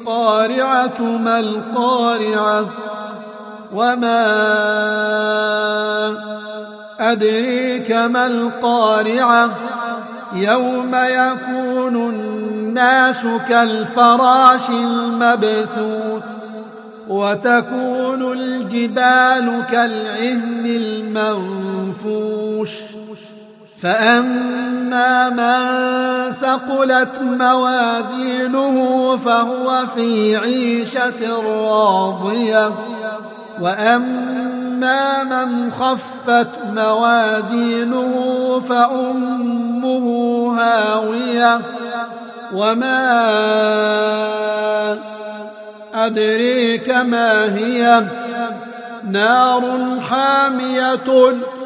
القارعة ما القارعة وما أدريك ما القارعة يوم يكون الناس كالفراش المبثوث وتكون الجبال كالعهن المنفوش فأما من ثقلت موازينه فهو في عيشة راضية وأما من خفت موازينه فأمه هاوية وما أدريك ما هي نار حامية